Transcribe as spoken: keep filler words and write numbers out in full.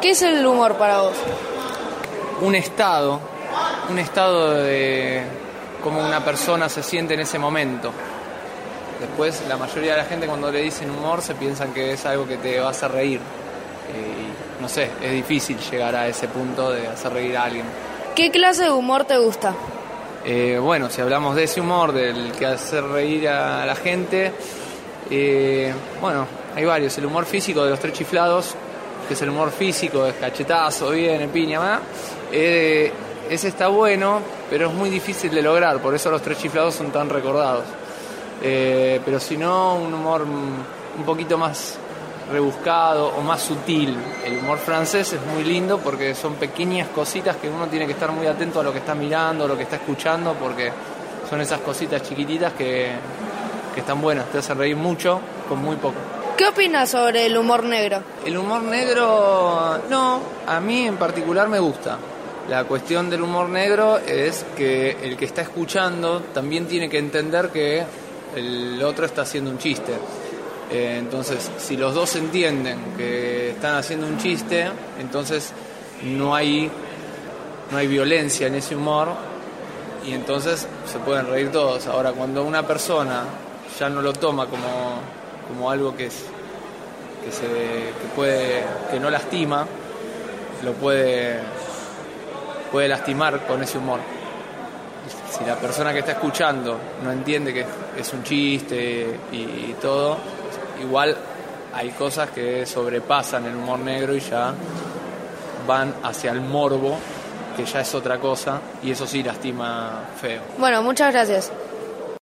¿Qué es el humor para vos? Un estado, un estado de cómo una persona se siente en ese momento. Después, la mayoría de la gente cuando le dicen humor se piensan que es algo que te va a hacer reír. Y no sé, es difícil llegar a ese punto de hacer reír a alguien. ¿Qué clase de humor te gusta? Eh, bueno, si hablamos de ese humor, del que hace reír a la gente, eh, bueno, hay varios. El humor físico de los tres chiflados, que es el humor físico, es cachetazo, viene, piña, ¿verdad? Eh, ese está bueno, pero es muy difícil de lograr, por eso los tres chiflados son tan recordados. Eh, pero si no, un humor un poquito más rebuscado o más sutil. El humor francés es muy lindo porque son pequeñas cositas que uno tiene que estar muy atento a lo que está mirando, a lo que está escuchando, porque son esas cositas chiquititas que, que están buenas, te hacen reír mucho con muy poco. ¿Qué opinas sobre el humor negro? El humor negro, no, a mí en particular me gusta. La cuestión del humor negro es que el que está escuchando también tiene que entender que el otro está haciendo un chiste. Eh, entonces, si los dos entienden que están haciendo un chiste, entonces no hay, no hay violencia en ese humor y entonces se pueden reír todos. Ahora, cuando una persona ya no lo toma como, como algo que, es, que, se, que, puede, que no lastima, lo puede, puede lastimar con ese humor. Si la persona que está escuchando no entiende que es un chiste y, y todo, igual hay cosas que sobrepasan el humor negro y ya van hacia el morbo, que ya es otra cosa, y eso sí lastima feo. Bueno, muchas gracias.